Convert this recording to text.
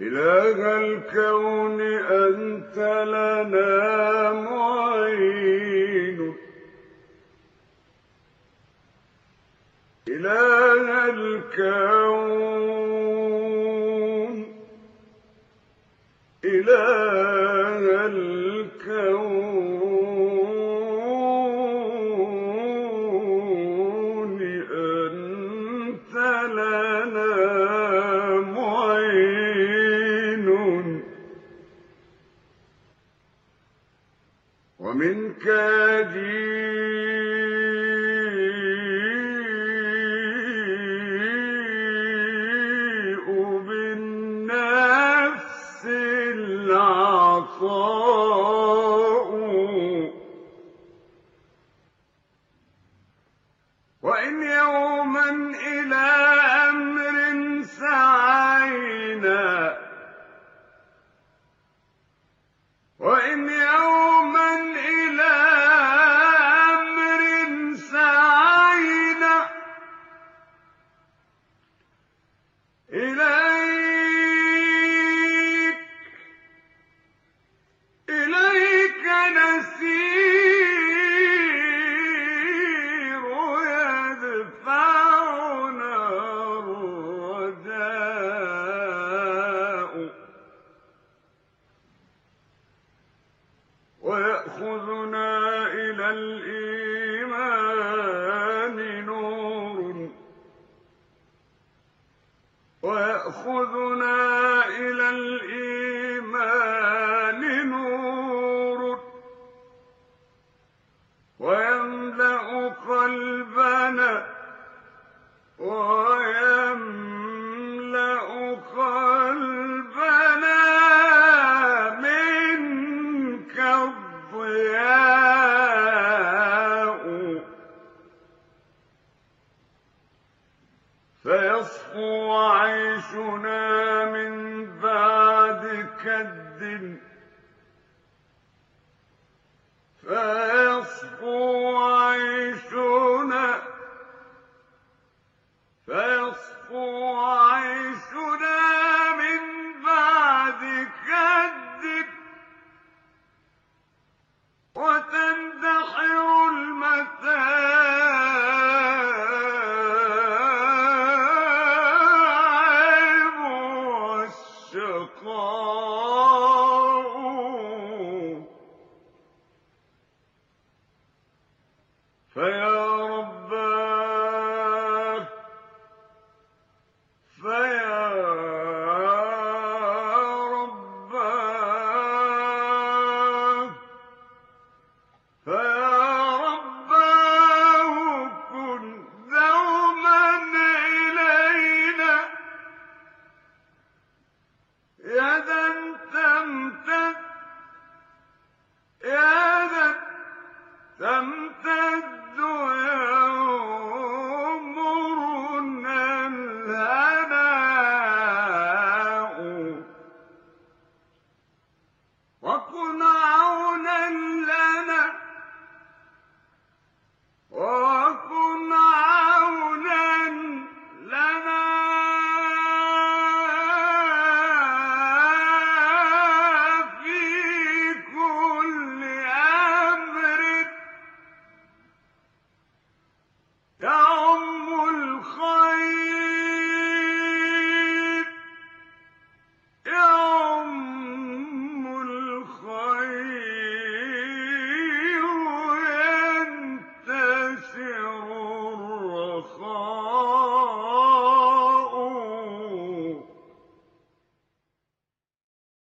إله الكون أنت لنا معين، إله الكون، إله الكون أنت لنا معين، ومنك يجيء بالنفس العطاء، وإن يوما إلى أمر سعينا، وإن يوما إلى أمر سعينا، إليك نسير يدفعنا الرجاء، ويأخذنا إلى الإيمان نور، ويأخذنا إلى الإيمان نور، ويملأ قلبنا، ويملأ قلبنا منك الضياء، فيصفو عيشنا من بعد كد